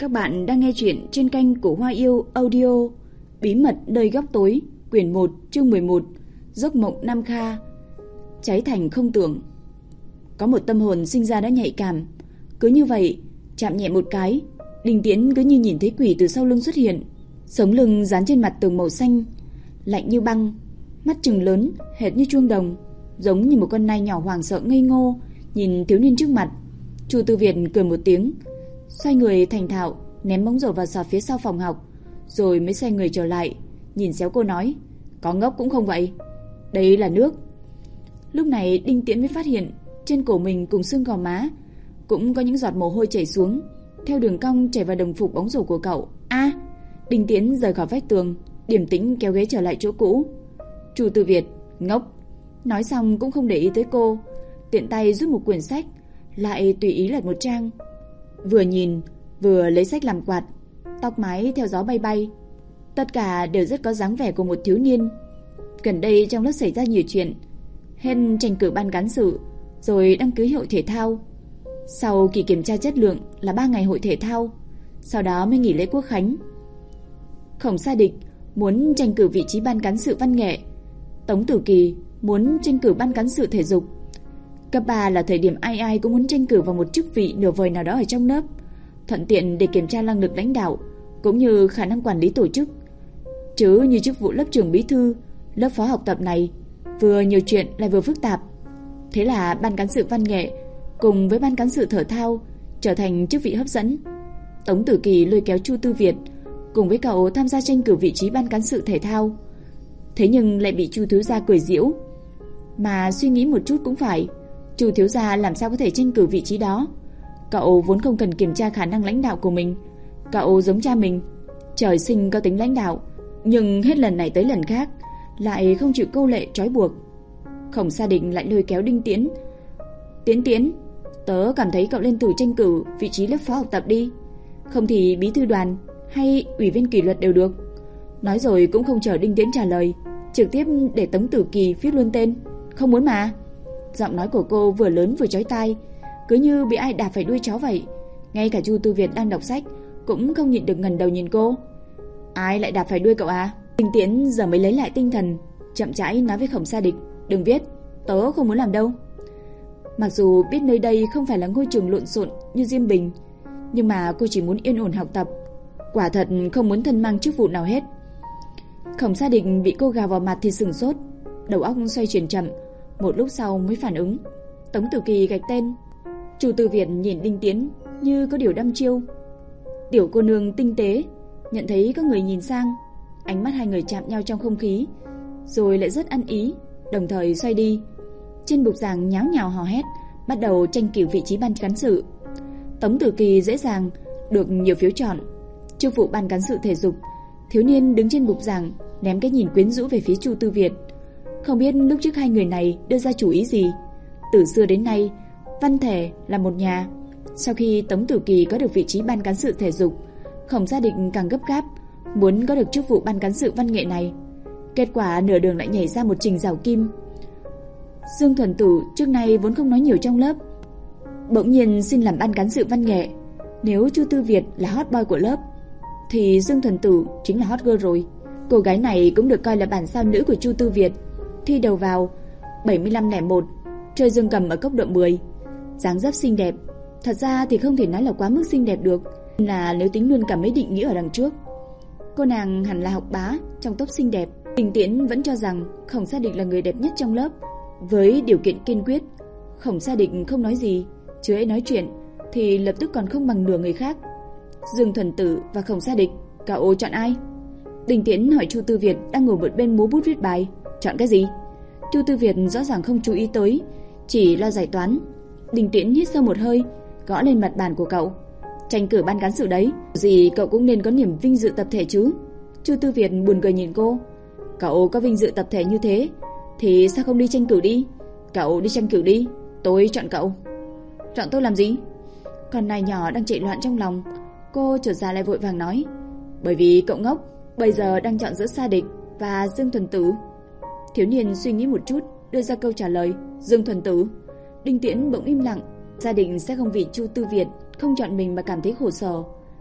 Các bạn đang nghe chuyện trên kênh của Hoa Yêu Audio. Bí mật nơi góc tối, quyển 1, chương 11. Giấc mộng Nam Kha. Cháy thành không tưởng. Có một tâm hồn sinh ra đã nhạy cảm. Cứ như vậy, chạm nhẹ một cái, Đinh Tiễn cứ như nhìn thấy quỷ từ sau lưng xuất hiện. Sống lưng dán trên mặt tường màu xanh, lạnh như băng, mắt trừng lớn hệt như chuông đồng, giống như một con nai nhỏ hoảng sợ ngây ngô nhìn thiếu niên trước mặt. Chu Tư Việt cười một tiếng, xoay người thành thạo ném bóng rổ vào sọt phía sau phòng học, rồi mới xoay người trở lại, nhìn xéo cô nói: "Có ngốc cũng không vậy, đây là nước." Lúc này Đinh Tiễn mới phát hiện trên cổ mình cùng xương gò má cũng có những giọt mồ hôi chảy xuống, theo đường cong chảy vào đồng phục bóng rổ của cậu. A! Đinh Tiễn rời khỏi vách tường, điềm tĩnh kéo ghế trở lại chỗ cũ. Chu Tư Việt, ngốc. Nói xong cũng không để ý tới cô, tiện tay rút một quyển sách, lại tùy ý lật một trang. Vừa nhìn, vừa lấy sách làm quạt, tóc mái theo gió bay bay. Tất cả đều rất có dáng vẻ của một thiếu niên. Gần đây trong lớp xảy ra nhiều chuyện, hết tranh cử ban cán sự, rồi đăng ký hội thể thao. Sau kỳ kiểm tra chất lượng là 3 ngày hội thể thao, sau đó mới nghỉ lễ quốc khánh. Khổng Sa Địch muốn tranh cử vị trí ban cán sự văn nghệ, Tống Tử Kỳ muốn tranh cử ban cán sự thể dục. Cấp 3 là thời điểm ai ai cũng muốn tranh cử vào một chức vị nửa vời nào đó ở trong lớp, thuận tiện để kiểm tra năng lực lãnh đạo cũng như khả năng quản lý tổ chức. Chứ như chức vụ lớp trưởng bí thư, lớp phó học tập này vừa nhiều chuyện lại vừa phức tạp. Thế là ban cán sự văn nghệ cùng với ban cán sự thể thao trở thành chức vị hấp dẫn. Tống Tử Kỳ lôi kéo Chu Tư Việt cùng với cậu tham gia tranh cử vị trí ban cán sự thể thao. Thế nhưng lại bị Chu thiếu gia cười giễu. Mà suy nghĩ một chút cũng phải, Chu thiếu gia làm sao có thể tranh cử vị trí đó? Cậu vốn không cần kiểm tra khả năng lãnh đạo của mình. Cậu giống cha mình, trời sinh có tính lãnh đạo, nhưng hết lần này tới lần khác lại không chịu câu lệ trói buộc. Khổng Sa Địch lại lôi kéo Đinh Tiễn. Tiễn, tớ cảm thấy cậu lên thử tranh cử vị trí lớp phó học tập đi, không thì bí thư đoàn hay ủy viên kỷ luật đều được. Nói rồi cũng không chờ Đinh Tiễn trả lời, trực tiếp để Tống Tử Kỳ viết luôn tên. Không muốn mà. Giọng nói của cô vừa lớn vừa chói tai, cứ như bị ai đạp phải đuôi chó vậy. Ngay cả Chu Tư Việt đang đọc sách cũng không nhịn được ngẩng đầu nhìn cô. Ai lại đạp phải đuôi cậu à? Đinh Tiễn giờ mới lấy lại tinh thần, chậm rãi nói với Khổng Sa Địch: "Đừng viết, tớ không muốn làm đâu." Mặc dù biết nơi đây không phải là ngôi trường lộn xộn như Diêm Bình, nhưng mà cô chỉ muốn yên ổn học tập, quả thật không muốn thân mang chức vụ nào hết. Khổng Sa Địch bị cô gào vào mặt thì sửng sốt, đầu óc xoay chuyển chậm, một lúc sau mới phản ứng. Tống Tử Kỳ gạch tên. Chu Tư Việt nhìn Đinh Tiễn như có điều đăm chiêu. Tiểu cô nương tinh tế, nhận thấy có người nhìn sang, ánh mắt hai người chạm nhau trong không khí, rồi lại rất ăn ý, đồng thời xoay đi. Trên bục giảng nháo nhào hò hét, bắt đầu tranh cử vị trí ban cán sự. Tống Tử Kỳ dễ dàng được nhiều phiếu chọn chức vụ ban cán sự thể dục. Thiếu niên đứng trên bục giảng ném cái nhìn quyến rũ về phía Chu Tư Việt. Không biết lúc trước hai người này đưa ra chủ ý gì. Từ xưa đến nay, văn thể là một nhà. Sau khi Tống Tử Kỳ có được vị trí ban cán sự thể dục, Khổng Sa Địch càng gấp gáp muốn có được chức vụ ban cán sự văn nghệ này. Kết quả nửa đường lại nhảy ra một Trình Giảo Kim. Dương Thuần Tử trước nay vốn không nói nhiều trong lớp, bỗng nhiên xin làm ban cán sự văn nghệ. Nếu Chu Tư Việt là hot boy của lớp thì Dương Thuần Tử chính là hot girl rồi. Cô gái này cũng được coi là bản sao nữ của Chu Tư Việt, thi đầu vào 7501, chơi dương cầm ở cấp độ 10. Dáng dấp xinh đẹp, thật ra thì không thể nói là quá mức xinh đẹp được, là nếu tính luôn cả mấy định nghĩa ở đằng trước. Cô nàng hẳn là học bá trong top xinh đẹp. Đinh Tiễn vẫn cho rằng Khổng Sa Địch là người đẹp nhất trong lớp. Với điều kiện kiên quyết, Khổng Sa Địch không nói gì, chứ ấy nói chuyện thì lập tức còn không bằng nửa người khác. Dương Thuần Tử và Khổng Sa Địch, cậu chọn ai? Đinh Tiễn hỏi Chu Tư Việt đang ngồi một bên múa bút viết bài. Chọn cái gì? Chu Tư Việt rõ ràng không chú ý tới, chỉ lo giải toán. Đinh Tiễn hít sâu một hơi, gõ lên mặt bàn của cậu. Tranh cử ban cán sự đấy, gì cậu cũng nên có niềm vinh dự tập thể chứ. Chu Tư Việt buồn cười nhìn cô. Cậu có vinh dự tập thể như thế thì sao không đi tranh cử đi? Cậu đi tranh cử đi, tôi chọn cậu. Chọn tôi làm gì? Con nai nhỏ đang chạy loạn trong lòng, cô chợt ra lại vội vàng nói: Bởi vì cậu ngốc, bây giờ đang chọn giữa Sa Địch và Dương Thuần Tử. Thiếu niên suy nghĩ một chút, đưa ra câu trả lời: Dương Thuần Tử. Đinh Tiễn bỗng im lặng. Gia đình sẽ không vì Chu Tư Việt không chọn mình mà cảm thấy khổ sở.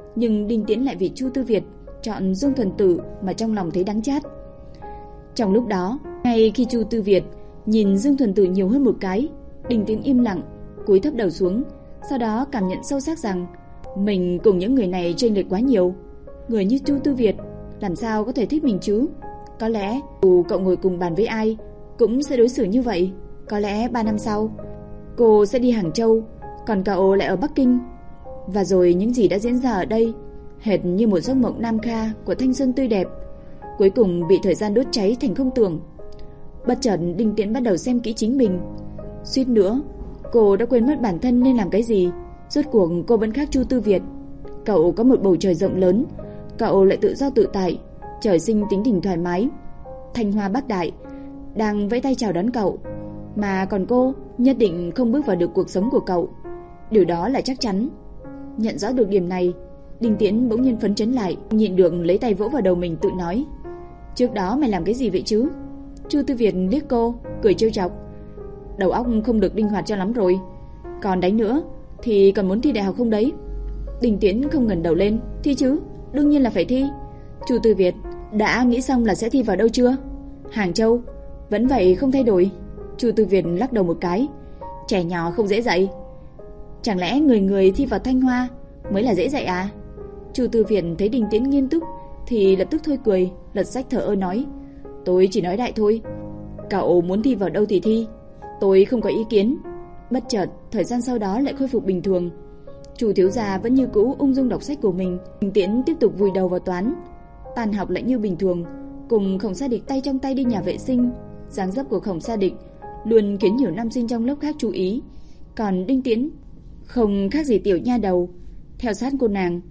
nhưng Đinh Tiễn lại vì Chu Tư Việt chọn Dương Thuần Tử mà trong lòng thấy đắng chát. Trong lúc đó, ngay khi Chu Tư Việt nhìn Dương Thuần Tử nhiều hơn một cái, Đinh Tiễn im lặng, cúi thấp đầu xuống, sau đó cảm nhận sâu sắc rằng mình cùng những người này chênh lệch quá nhiều. Người như Chu Tư Việt làm sao có thể thích mình chứ? Có lẽ dù cậu ngồi cùng bàn với ai cũng sẽ đối xử như vậy. Có lẽ 3 năm sau cô sẽ đi Hàng Châu, còn cậu lại ở Bắc Kinh. Và rồi những gì đã diễn ra ở đây hệt như một giấc mộng nam kha của thanh xuân tươi đẹp, cuối cùng bị thời gian đốt cháy thành không tưởng. Bất chợt Đinh Tiễn bắt đầu xem kỹ chính mình. Suýt nữa cô đã quên mất bản thân nên làm cái gì. Rốt cuộc cô vẫn khác Chu Tư Việt. Cậu có một bầu trời rộng lớn, cậu lại tự do tự tại, trời sinh tính tình thoải mái. Thanh Hoa Bắc Đại đang vẫy tay chào đón cậu, mà còn cô nhất định không bước vào được cuộc sống của cậu. Điều đó là chắc chắn. Nhận rõ được điểm này, Đinh Tiễn bỗng nhiên phấn chấn lại, nhịn được lấy tay vỗ vào đầu mình tự nói: trước đó mày làm cái gì vậy chứ? Chu Tư Việt liếc cô, cười trêu chọc: đầu óc không được linh hoạt cho lắm rồi. Còn đánh nữa thì còn muốn thi đại học không đấy? Đinh Tiễn không ngẩng đầu lên: thi chứ, đương nhiên là phải thi. Chu Tư Việt: đã nghĩ xong là sẽ thi vào đâu chưa? Hàng Châu. Vẫn vậy không thay đổi. Chu Tư Việt lắc đầu một cái: trẻ nhỏ không dễ dạy. Chẳng lẽ người người thi vào Thanh Hoa mới là dễ dạy à? Chu Tư Việt thấy Đinh Tiễn nghiêm túc thì lập tức thôi cười, lật sách thở ơ nói: tôi chỉ nói đại thôi. Cậu muốn thi vào đâu thì thi, tôi không có ý kiến. Bất chợt thời gian sau đó lại khôi phục bình thường. Chu thiếu gia vẫn như cũ ung dung đọc sách của mình. Đinh Tiễn tiếp tục vùi đầu vào toán. Tan học lại như bình thường, cùng Khổng Sa Địch tay trong tay đi nhà vệ sinh. Dáng dấp của Khổng Sa Địch luôn khiến nhiều nam sinh trong lớp khác chú ý, còn Đinh Tiễn không khác gì tiểu nha đầu, theo sát cô nàng.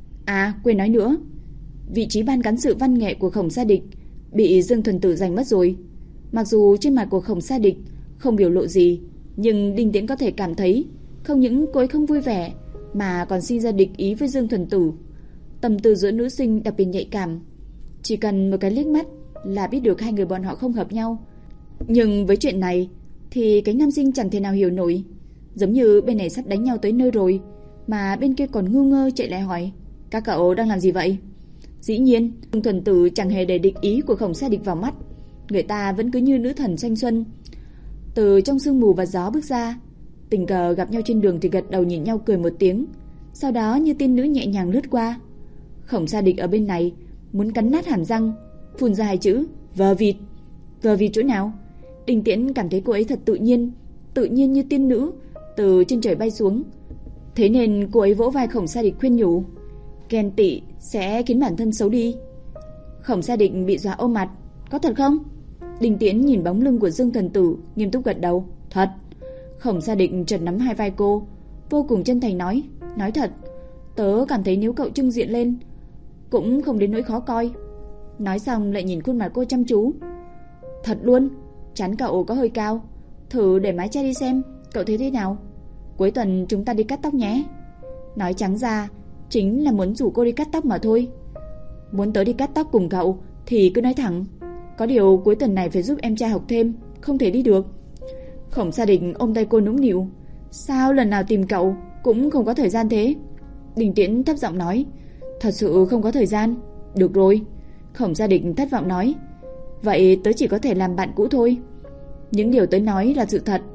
À, quên nói nữa, vị trí ban cán sự văn nghệ của Khổng Sa Địch bị Dương Thuần Tử giành mất rồi. Mặc dù trên mặt của Khổng Sa Địch không biểu lộ gì, nhưng Đinh Tiễn có thể cảm thấy không những cô ấy không vui vẻ mà còn sinh ra địch ý với Dương Thuần Tử. Tâm tư giữa nữ sinh đặc biệt nhạy cảm, chỉ cần một cái liếc mắt là biết được hai người bọn họ không hợp nhau. Nhưng với chuyện này thì cái nam sinh chẳng thể nào hiểu nổi, giống như bên này sắp đánh nhau tới nơi rồi mà bên kia còn ngu ngơ chạy lại hỏi: các cậu đang làm gì vậy? Dĩ nhiên Dương Thuần Tử chẳng hề để địch ý của Khổng Sa Địch vào mắt, người ta vẫn cứ như nữ thần thanh xuân. Từ trong sương mù và gió bước ra, tình cờ gặp nhau trên đường thì gật đầu nhìn nhau cười một tiếng, sau đó như tiên nữ nhẹ nhàng lướt qua. Khổng Sa Địch ở bên này muốn cắn nát hàm răng, phun ra hai chữ: vờ vịt. Vờ vịt chỗ nào? Đinh Tiễn cảm thấy cô ấy thật tự nhiên như tiên nữ từ trên trời bay xuống. Thế nên cô ấy vỗ vai Khổng Sa Địch khuyên nhủ: ghen tị sẽ khiến bản thân xấu đi. Khổng Sa Địch bị dọa ôm mặt: có thật không? Đinh Tiễn nhìn bóng lưng của Dương Thuần Tử, nghiêm túc gật đầu: thật. Khổng Sa Địch chợt nắm hai vai cô, vô cùng chân thành nói: nói thật, tớ cảm thấy nếu cậu trưng diện lên cũng không đến nỗi khó coi. Nói xong lại nhìn khuôn mặt cô chăm chú: thật luôn, trán cậu có hơi cao, thử để mái che đi xem, cậu thấy thế nào? Cuối tuần chúng ta đi cắt tóc nhé. Nói trắng ra chính là muốn rủ cô đi cắt tóc mà thôi. Muốn tớ đi cắt tóc cùng cậu thì cứ nói thẳng, có điều cuối tuần này phải giúp em trai học thêm, không thể đi được. Khổng Sa Địch ôm tay cô nũng nịu: sao lần nào tìm cậu cũng không có thời gian thế? Đinh Tiễn thấp giọng nói: thật sự không có thời gian. Được rồi. Khổng Sa Địch thất vọng nói: vậy tớ chỉ có thể làm bạn cũ thôi. Những điều tớ nói là sự thật.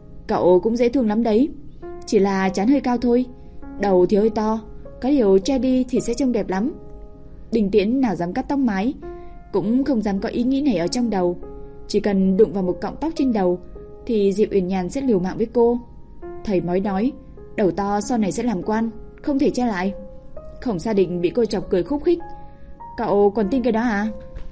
Cậu cũng dễ thương lắm đấy, chỉ là trán hơi cao thôi, đầu thì hơi to, có điều che đi thì sẽ trông đẹp lắm. Đinh Tiễn nào dám cắt tóc mái, cũng không dám có ý nghĩ này ở trong đầu. Chỉ cần đụng vào một cọng tóc trên đầu thì Diệp Uyển Nhàn sẽ liều mạng với cô. Thầy mói nói đầu to sau này sẽ làm quan, không thể che lại. Khổng Sa Địch bị cô chọc cười khúc khích: cậu còn tin cái đó à?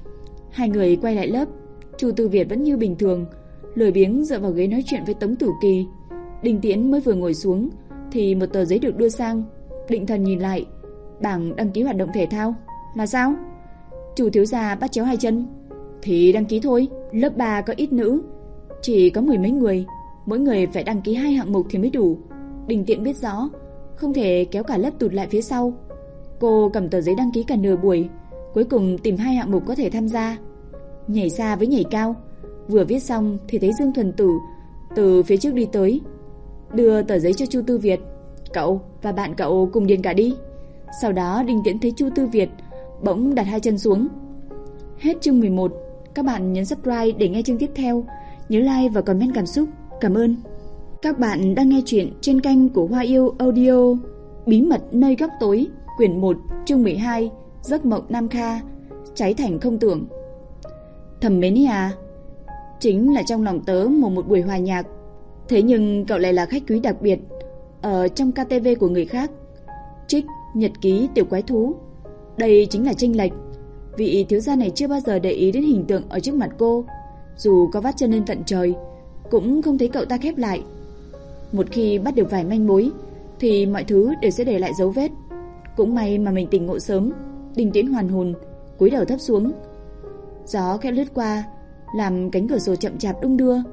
Hai người quay lại lớp. Chu Tư Việt vẫn như bình thường, lười biếng dựa vào ghế nói chuyện với Tống Tử Kỳ. Đinh Tiễn mới vừa ngồi xuống thì một tờ giấy được đưa sang. Định thần nhìn lại, bảng đăng ký hoạt động thể thao. Là sao? Chu thiếu gia bắt chéo hai chân: thì đăng ký thôi, lớp 3 có ít nữ, chỉ có mười mấy người, mỗi người phải đăng ký 2 hạng mục thì mới đủ. Đinh Tiễn biết rõ, không thể kéo cả lớp tụt lại phía sau. Cô cầm tờ giấy đăng ký cả nửa buổi, cuối cùng tìm 2 hạng mục có thể tham gia: nhảy xa với nhảy cao. Vừa viết xong thì thấy Dương Thuần Tử từ phía trước đi tới, đưa tờ giấy cho Chu Tư Việt: cậu và bạn cậu cùng điền cả đi. Sau đó Đinh Tiễn thấy Chu Tư Việt bỗng đặt hai chân xuống. Hết chương 11. Các bạn nhấn subscribe để nghe chương tiếp theo. Nhớ like và comment cảm xúc. Cảm ơn. Các bạn đang nghe chuyện trên kênh của Hoa Yêu Audio. Bí mật nơi góc tối, quyển 1, chương 12, Giấc mộng Nam Kha, cháy thành không tưởng. Thầm mến à, chính là trong lòng tớ một buổi hòa nhạc. Thế nhưng cậu lại là khách quý đặc biệt ở trong KTV của người khác. Trích nhật ký tiểu quái thú. Đây chính là chênh lệch. Vị thiếu gia này chưa bao giờ để ý đến hình tượng ở trước mặt cô. Dù có vắt chân lên tận trời cũng không thấy cậu ta khép lại. Một khi bắt được vài manh mối thì mọi thứ đều sẽ để lại dấu vết. Cũng may mà mình tỉnh ngộ sớm. Đinh Tiễn hoàn hồn, cúi đầu thấp xuống. Gió khẽ lướt qua, làm cánh cửa sổ chậm chạp đung đưa.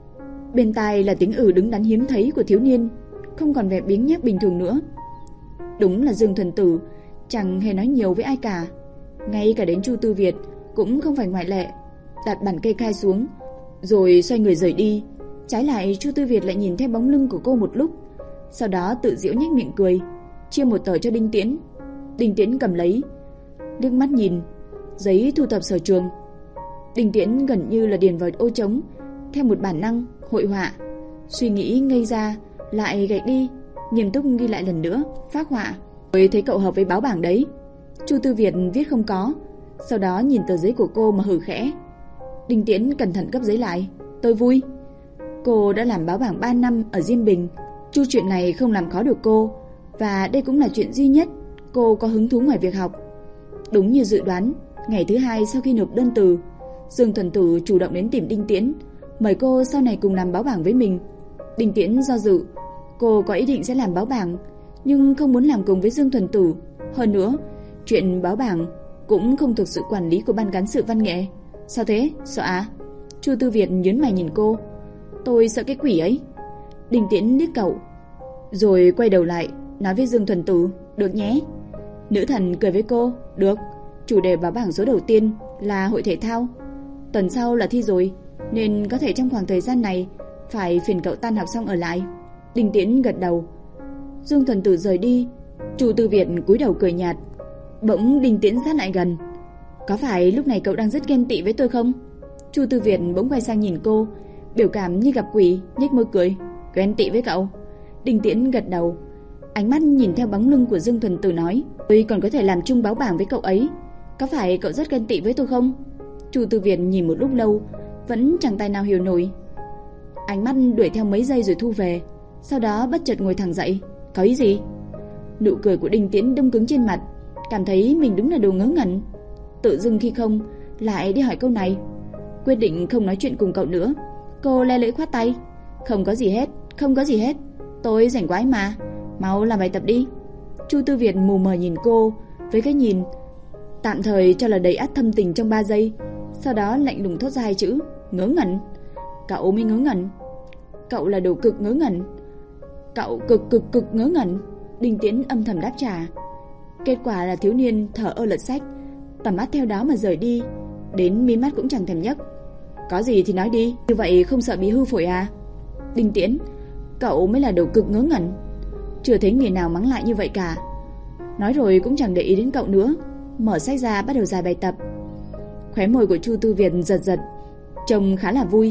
Bên tai là tiếng đứng đắn hiếm thấy của thiếu niên, không còn vẻ biếng nhác bình thường nữa. Đúng là Dương Thuần Tử chẳng hề nói nhiều với ai cả, ngay cả đến Chu Tư Việt cũng không phải ngoại lệ. Đặt bản kê khai xuống, rồi xoay người rời đi. Trái lại Chu Tư Việt lại nhìn theo bóng lưng của cô một lúc, sau đó tự giễu nhếch miệng cười, chia một tờ cho Đinh Tiễn. Đinh Tiễn cầm lấy, liếc mắt nhìn, giấy thu thập sở trường. Đinh Tiễn gần như là điền vào ô trống, theo một bản năng hội họa. Suy nghĩ ngây ra, lại gạch đi, nghiêm túc ghi lại lần nữa, phác họa. Tôi thấy cậu hợp với báo bảng đấy. Chu Tư Việt viết không có, sau đó nhìn tờ giấy của cô mà hừ khẽ. Đinh Tiễn cẩn thận cấp giấy lại. Tôi vui. Cô đã làm báo bảng 3 năm ở Diêm Bình. Chu chuyện này không làm khó được cô, và đây cũng là chuyện duy nhất cô có hứng thú ngoài việc học. Đúng như dự đoán, ngày thứ hai sau khi nộp đơn từ, Dương Thuần Tử chủ động đến tìm Đinh Tiễn, mời cô sau này cùng làm báo bảng với mình. Đinh Tiễn do dự. Cô có ý định sẽ làm báo bảng, nhưng không muốn làm cùng với Dương Thuần Tử. Hơn nữa, chuyện báo bảng cũng không thuộc sự quản lý của ban cán sự văn nghệ. Sao thế, sợ à? Chu Tư Việt nhướng mày nhìn cô. Tôi sợ cái quỷ ấy. Đinh Tiễn liếc cậu, rồi quay đầu lại nói với Dương Thuần Tử. Được nhé. Nữ thần cười với cô. Được. Chủ đề báo bảng số đầu tiên là hội thể thao. Tuần sau là thi rồi, nên có thể trong khoảng thời gian này phải phiền cậu tan học xong ở lại. Đinh Tiễn gật đầu. Dương Thuần Tử rời đi. Chu Tư Việt cúi đầu cười nhạt. Bỗng Đinh Tiễn sát lại gần. Có phải lúc này cậu đang rất ghen tị với tôi không? Chu Tư Việt bỗng quay sang nhìn cô, biểu cảm như gặp quỷ, nhếch môi cười. Ghen tị với cậu? Đinh Tiễn gật đầu, ánh mắt nhìn theo bóng lưng của Dương Thuần Tử nói. Tôi còn có thể làm chung báo bảng với cậu ấy. Có phải cậu rất ghen tị với tôi không? Chu Tư Việt nhìn một lúc lâu, vẫn chẳng tài nào hiểu nổi. Ánh mắt đuổi theo mấy giây rồi thu về, sau đó bất chợt ngồi thẳng dậy. Có ý gì? Nụ cười của Đinh Tiễn đông cứng trên mặt, cảm thấy mình đúng là đồ ngớ ngẩn. Tự dưng khi không lại đi hỏi câu này. Quyết định không nói chuyện cùng cậu nữa. Cô le lưỡi khoát tay. Không có gì hết, không có gì hết. Tôi rảnh quá mà, mau làm bài tập đi. Chu Tư Việt mù mờ nhìn cô với cái nhìn tạm thời cho là đầy ắp thâm tình trong 3 giây, sau đó lạnh lùng thốt ra 2 chữ: ngớ ngẩn. Cậu mới ngớ ngẩn. Cậu là đồ cực ngớ ngẩn. Cậu cực ngớ ngẩn. Đinh Tiễn âm thầm đáp trả. Kết quả là thiếu niên thở ơ lật sách, tầm mắt theo đó mà rời đi, đến mí mắt cũng chẳng thèm nhấc. Có gì thì nói đi, như vậy không sợ bị hư phổi à? Đinh Tiễn, cậu mới là đồ cực ngớ ngẩn. Chưa thấy người nào mắng lại như vậy cả. Nói rồi cũng chẳng để ý đến cậu nữa, mở sách ra bắt đầu giải bài tập. Khóe môi của Chu Tư Việt giật giật, trông khá là vui.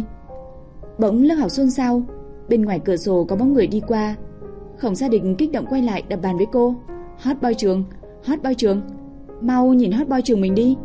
Bỗng lớp học xôn xao, bên ngoài cửa sổ có bóng người đi qua. Khổng Sa Địch kích động quay lại đập bàn với cô. Hot boy trường, hot boy trường, mau nhìn hot boy trường mình đi.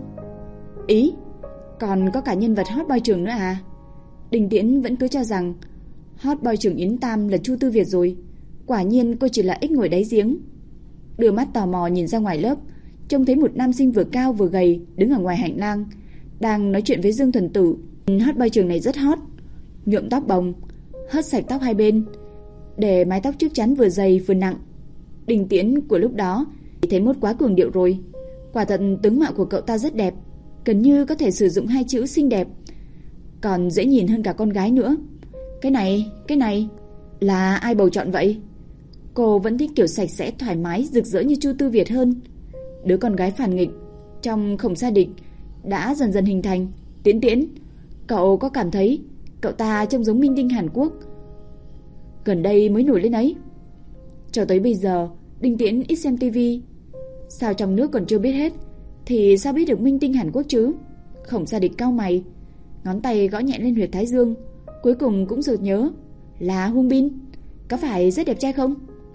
Ý, còn có cả nhân vật hot boy trường nữa à? Đinh Tiễn vẫn cứ cho rằng hot boy trường Yến Tam là Chu Tư Việt rồi. Quả nhiên cô chỉ là ếch ngồi đáy giếng. Đưa mắt tò mò nhìn ra ngoài lớp, trông thấy một nam sinh vừa cao vừa gầy đứng ở ngoài hành lang, đang nói chuyện với Dương Thuần Tử. Hot boy trường này rất hot, nhuộm tóc bồng, hớt sạch tóc hai bên, để mái tóc trước chắn vừa dày vừa nặng. Đinh Tiễn của lúc đó thấy mốt quá cường điệu rồi. Quả thật tướng mạo của cậu ta rất đẹp, gần như có thể sử dụng 2 chữ xinh đẹp, còn dễ nhìn hơn cả con gái nữa. Cái này là ai bầu chọn vậy? Cô vẫn thích kiểu sạch sẽ thoải mái rực rỡ như Chu Tư Việt hơn. Đứa con gái phản nghịch trong Khổng Sa Địch đã dần dần hình thành. Tiễn, cậu có cảm thấy cậu ta trông giống minh tinh Hàn Quốc gần đây mới nổi lên ấy? Cho tới bây giờ Đinh Tiễn ít xem TV, Sao trong nước còn chưa biết hết, thì sao biết được minh tinh Hàn Quốc chứ? Khổng Sa Địch cau mày, ngón tay gõ nhẹ lên huyệt thái dương, cuối cùng cũng sực nhớ, là Hung Bin. Có phải rất đẹp trai không?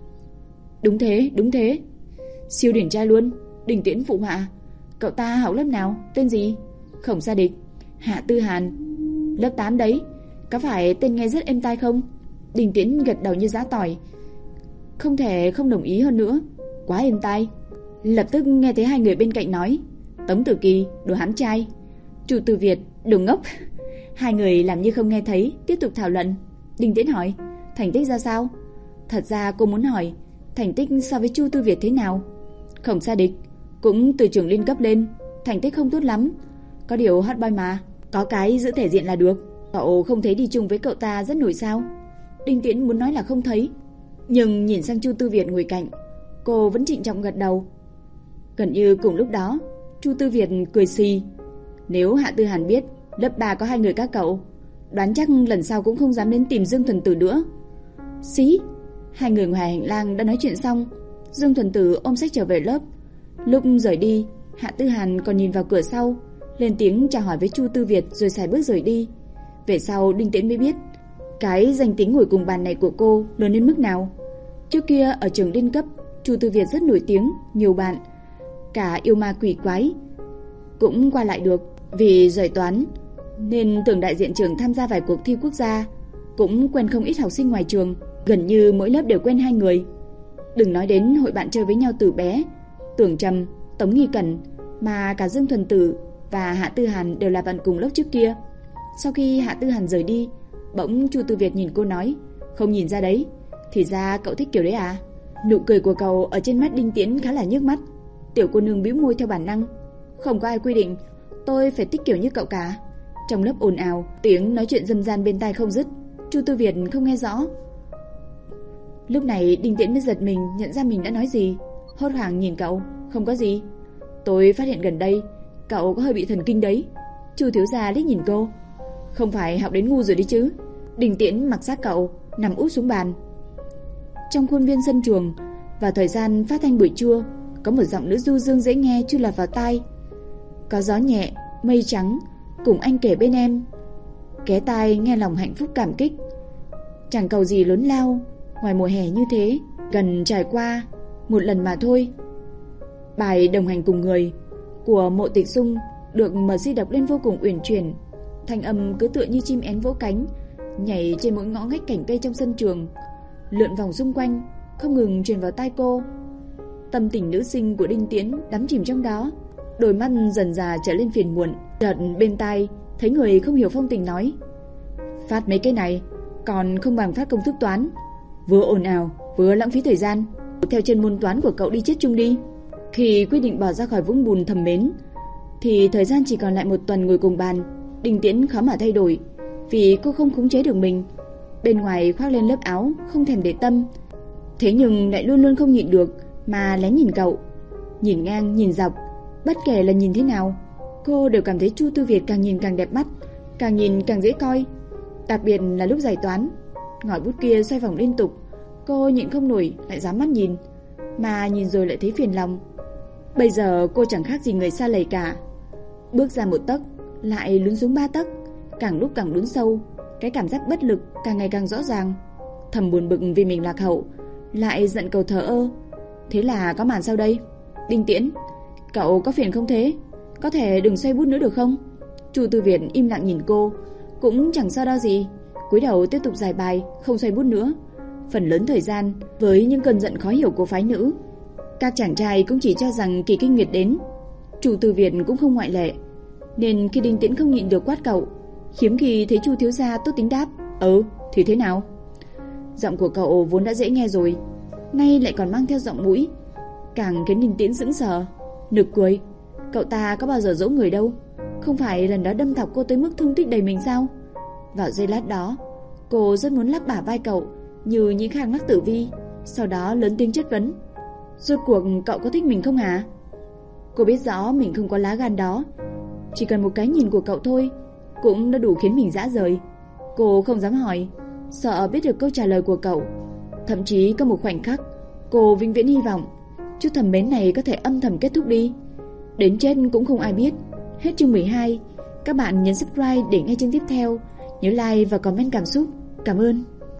Đúng thế. Siêu điển trai luôn. Đình Tiễn phụ họa. Cậu ta học lớp nào, tên gì? Khổng Sa Địch. Hạ Tư Hàn. Lớp 8 đấy. Có phải tên nghe rất êm tai không? Đình Tiễn gật đầu như giã tỏi. Không thể không đồng ý hơn nữa. Quá êm tai. Lập tức nghe thấy hai người bên cạnh nói, Tống Tử Kỳ, đồ hãm trai. Chu Tư Việt, đồ ngốc. Hai người làm như không nghe thấy, tiếp tục thảo luận. Đình Tiễn hỏi, thành tích ra sao? Thật ra cô muốn hỏi, thành tích so với Chu Tư Việt thế nào? Khổng Sa Địch, cũng từ trường liên cấp lên, thành tích không tốt lắm. Có điều hot boy mà, có cái giữ thể diện là được. Cậu không thấy đi chung với cậu ta rất nổi sao? Đinh Tiễn muốn nói là không thấy, nhưng nhìn sang Chu Tư Việt ngồi cạnh, cô vẫn trịnh trọng gật đầu. Gần như cùng lúc đó, Chu Tư Việt cười xì. Nếu Hạ Tư Hàn biết lớp 3 có hai người các cậu, đoán chắc lần sau cũng không dám đến tìm Dương Thuần Tử nữa. Xí. Hai người ngoài hành lang đã nói chuyện xong, Dương Thuần Tử ôm sách trở về lớp. Lúc rời đi, Hạ Tư Hàn còn nhìn vào cửa sau, lên tiếng chào hỏi với Chu Tư Việt rồi sải bước rời đi. Về sau Đinh Tiễn mới biết, cái danh tính ngồi cùng bàn này của cô lớn đến mức nào. Trước kia ở trường liên cấp, Chu Tư Việt rất nổi tiếng, nhiều bạn, cả yêu ma quỷ quái cũng qua lại được. Vì giỏi toán nên tưởng đại diện trường tham gia vài cuộc thi quốc gia, cũng quen không ít học sinh ngoài trường, gần như mỗi lớp đều quen hai người. Đừng nói đến hội bạn chơi với nhau từ bé, Tưởng Trầm, Tống Nghi Cẩn, mà cả Dương Thuần Tử và Hạ Tư Hàn đều là bạn cùng lớp trước kia. Sau khi Hạ Tư Hàn rời đi, bỗng Chu Tư Việt nhìn cô nói, không nhìn ra đấy, thì ra cậu thích kiểu đấy à? Nụ cười của cậu ở trên mắt Đinh Tiễn khá là nhức mắt. Tiểu cô nương bĩu môi theo bản năng, không có ai quy định tôi phải thích kiểu như cậu cả. Trong lớp ồn ào, tiếng nói chuyện râm ran bên tai không dứt. Chu Tư Việt không nghe rõ. Lúc này Đinh Tiễn mới giật mình, nhận ra mình đã nói gì, hốt hoảng nhìn cậu. Không có gì, tôi phát hiện gần đây cậu có hơi bị thần kinh đấy. Chu thiếu gia liếc nhìn cô. Không phải học đến ngu rồi đi chứ? Đinh Tiễn mặc sát cậu, nằm úp xuống bàn. Trong khuôn viên sân trường, vào thời gian phát thanh buổi trưa, có một giọng nữ du dương dễ nghe chui lọt vào tai. Có gió nhẹ, mây trắng, cùng anh kể bên em. Ghé tai nghe lòng hạnh phúc cảm kích. Chẳng cầu gì lớn lao, ngoài mùa hè như thế, gần trải qua một lần mà thôi. Bài Đồng hành cùng người của Mộ Tịch Sung được mở di đọc lên vô cùng uyển chuyển, thanh âm cứ tựa như chim én vỗ cánh, nhảy trên mỗi ngõ ngách cảnh cây trong sân trường, lượn vòng xung quanh, không ngừng truyền vào tai cô. Tâm tình nữ sinh của Đinh Tiễn đắm chìm trong đó, đôi mắt dần dà trở lên phiền muộn. Chợt bên tai thấy người không hiểu phong tình nói, phát mấy cái này còn không bằng phát công thức toán, vừa ồn ào vừa lãng phí thời gian. Theo chân môn toán của cậu đi chết chung đi. Khi quyết định bỏ ra khỏi vũng bùn thầm mến, thì thời gian chỉ còn lại một tuần ngồi cùng bàn. Đinh Tiễn khó mà thay đổi, vì cô không khống chế được mình. Bên ngoài khoác lên lớp áo, không thèm để tâm, thế nhưng lại luôn luôn không nhịn được mà lén nhìn cậu. Nhìn ngang, nhìn dọc, bất kể là nhìn thế nào, cô đều cảm thấy Chu Tư Việt càng nhìn càng đẹp mắt, càng nhìn càng dễ coi. Đặc biệt là lúc giải toán, ngòi bút kia xoay vòng liên tục, cô nhịn không nổi lại dám mắt nhìn, mà nhìn rồi lại thấy phiền lòng. Bây giờ cô chẳng khác gì người xa lầy cả, bước ra một tấc lại lún xuống 3 tấc, càng lúc càng lún sâu. Cái cảm giác bất lực càng ngày càng rõ ràng. Thầm buồn bực vì mình lạc hậu, lại giận cậu thờ ơ. Thế là có màn sau đây. Đinh Tiễn, cậu có phiền không thế? Có thể đừng xoay bút nữa được không? Chu Tư Việt im lặng nhìn cô, cũng chẳng sao đo gì, cúi đầu tiếp tục giải bài, không xoay bút nữa. Phần lớn thời gian với những cơn giận khó hiểu của phái nữ, các chàng trai cũng chỉ cho rằng kỳ kinh nguyệt đến. Chu Tư Việt cũng không ngoại lệ, nên khi Đinh Tiễn không nhịn được quát cậu, hiếm khi thấy Chu thiếu gia tốt tính đáp, thì thế nào? Giọng của cậu vốn đã dễ nghe rồi, nay lại còn mang theo giọng mũi, càng khiến Đinh Tiễn sững sờ, nực cười. Cậu ta có bao giờ dỗ người đâu, không phải lần đó đâm thọc cô tới mức thương tích đầy mình sao? Vào giây lát đó, cô rất muốn lắc bả vai cậu như những khang lắc Tử Vi, sau đó lớn tiếng chất vấn, rốt cuộc cậu có thích mình không hả? Cô biết rõ mình không có lá gan đó, chỉ cần một cái nhìn của cậu thôi cũng đã đủ khiến mình rã rời. Cô không dám hỏi, sợ biết được câu trả lời của cậu. Thậm chí có một khoảnh khắc cô vĩnh viễn hy vọng Chút thầm mến này có thể âm thầm kết thúc đi. Đến chết cũng không ai biết. Hết chương 12. Các bạn nhấn subscribe để nghe chương tiếp theo. Nhớ like và comment cảm xúc. Cảm ơn.